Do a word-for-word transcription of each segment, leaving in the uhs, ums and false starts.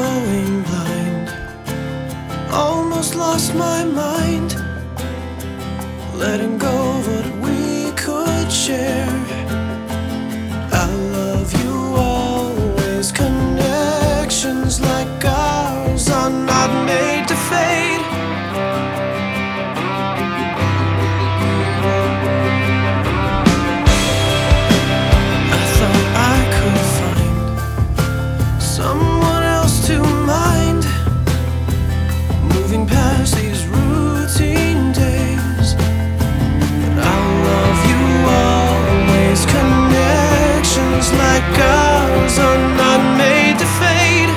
going blind. Almost lost my mind, letting go of what we could share. I love you always. Connections like ours are not made to fade. I thought I could find someone else to mind, moving past these routine days. But I love you always. Connections like ours are not made to fade.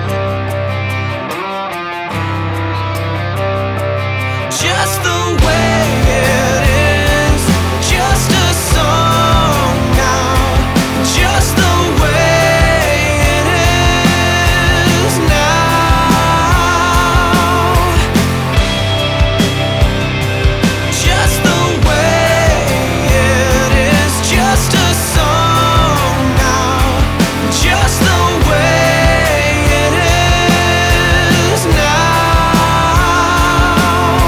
Just the way it is, just a song now. Just the way it is now. Just the way it is, just a song now. Just the way it is now.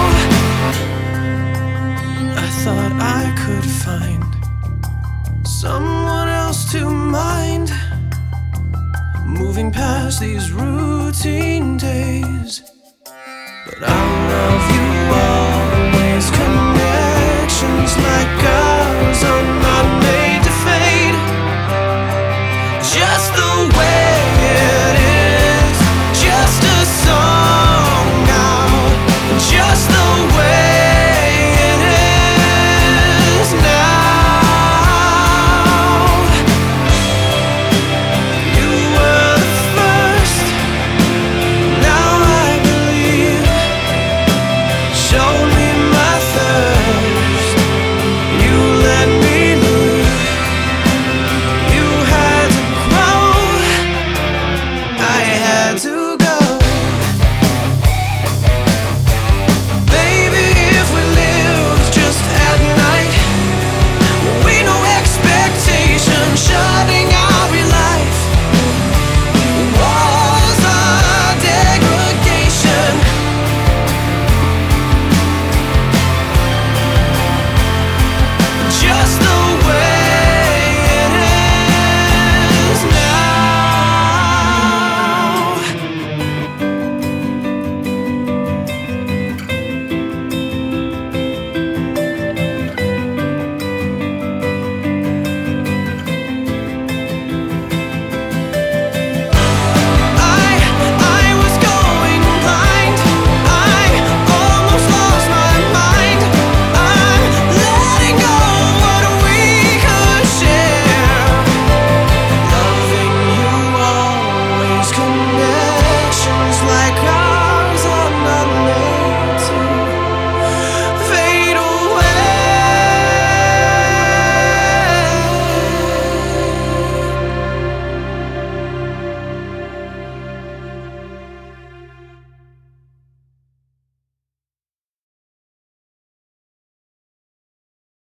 I thought I could find someone else to mind, moving past these routine days. But I love you always. Connections like ours